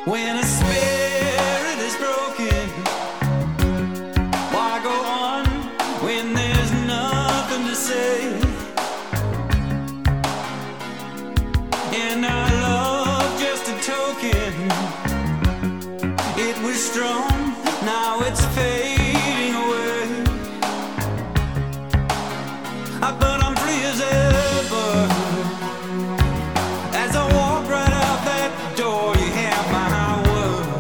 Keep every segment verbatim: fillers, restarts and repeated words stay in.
When a spirit is broken, why go on when there's nothing to say? And our love just a token. It was strong, now it's fading away. But I'm free as ever. As I walk right out that door, you have my word.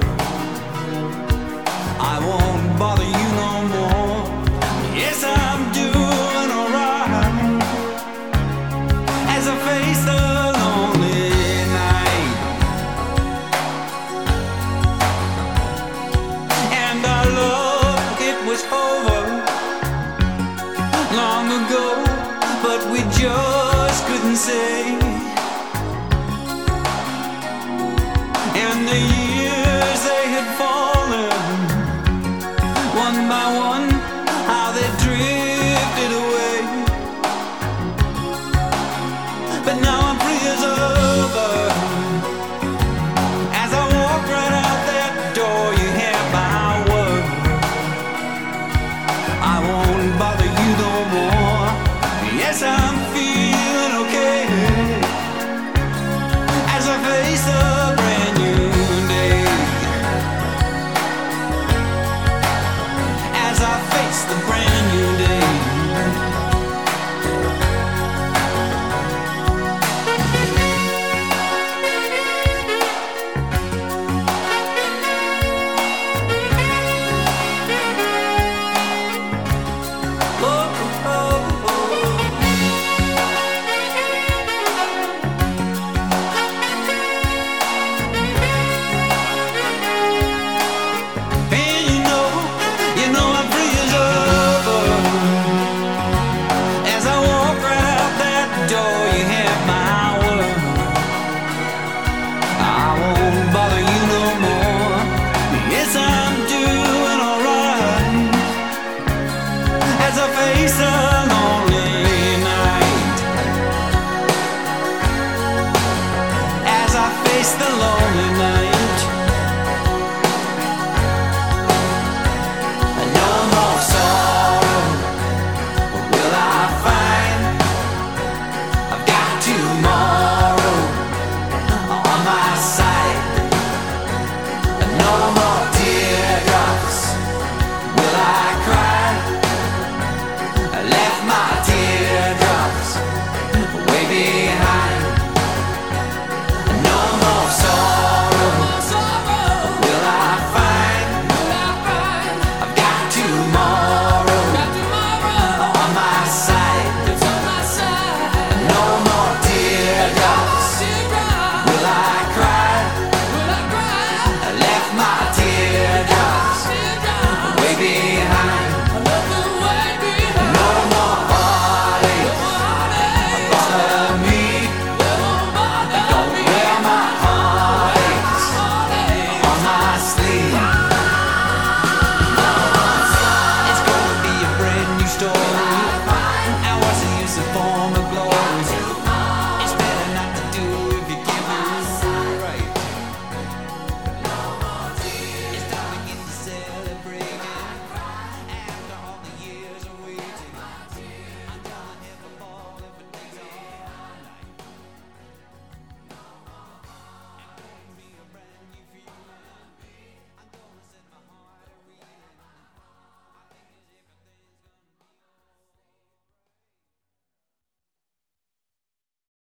I won't bother you no more. Yes, I'm doing alright. As I face the lonely night, and our love, it was over long ago, but we just couldn't say. And the years, they had fallen one by one.